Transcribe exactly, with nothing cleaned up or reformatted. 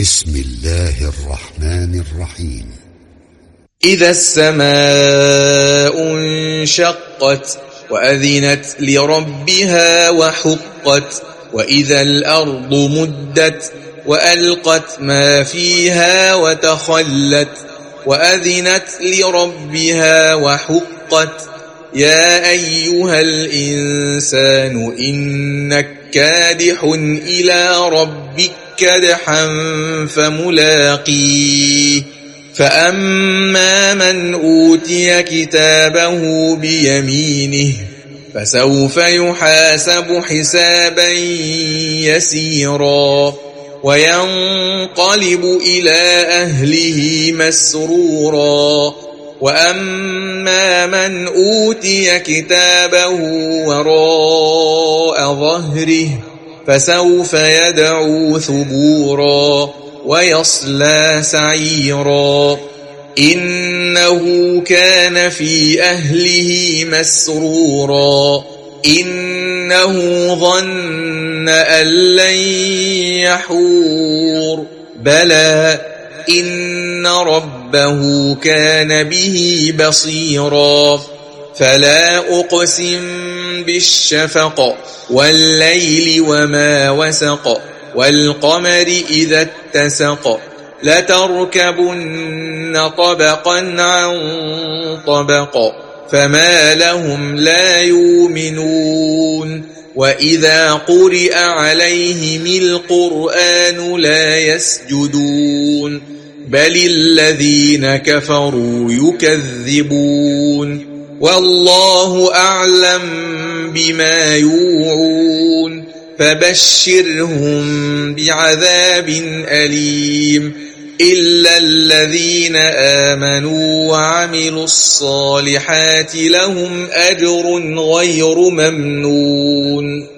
بسم الله الرحمن الرحيم. إذا السماء انشقت وأذنت لربها وحقت وإذا الأرض مدت وألقت ما فيها وتخلت وأذنت لربها وحقت يا أيها الإنسان إنك كادح إلى ربك كدحا فملاقيه فأما من أوتي كتابه بيمينه فسوف يحاسب حسابا يسيرا وينقلب إلى أهله مسرورا وأما من أوتي كتابه وراء ظهره فسوف يدعو ثبورا ويصلى سعيرا إنه كان في أهله مسرورا إنه ظن أن لن يحور بلى إن ربه كان به بصيرا فلا أقسم بالشفق والليل وما وسق والقمر إذا اتسق لتركبن طبقا عن طبق فما لهم لا يؤمنون وإذا قرئ عليهم القرآن لا يسجدون بل الذين كفروا يكذبون والله أعلم بما يوعون فبشرهم بعذاب أليم إلا الذين آمنوا وعملوا الصالحات لهم أجر غير ممنون.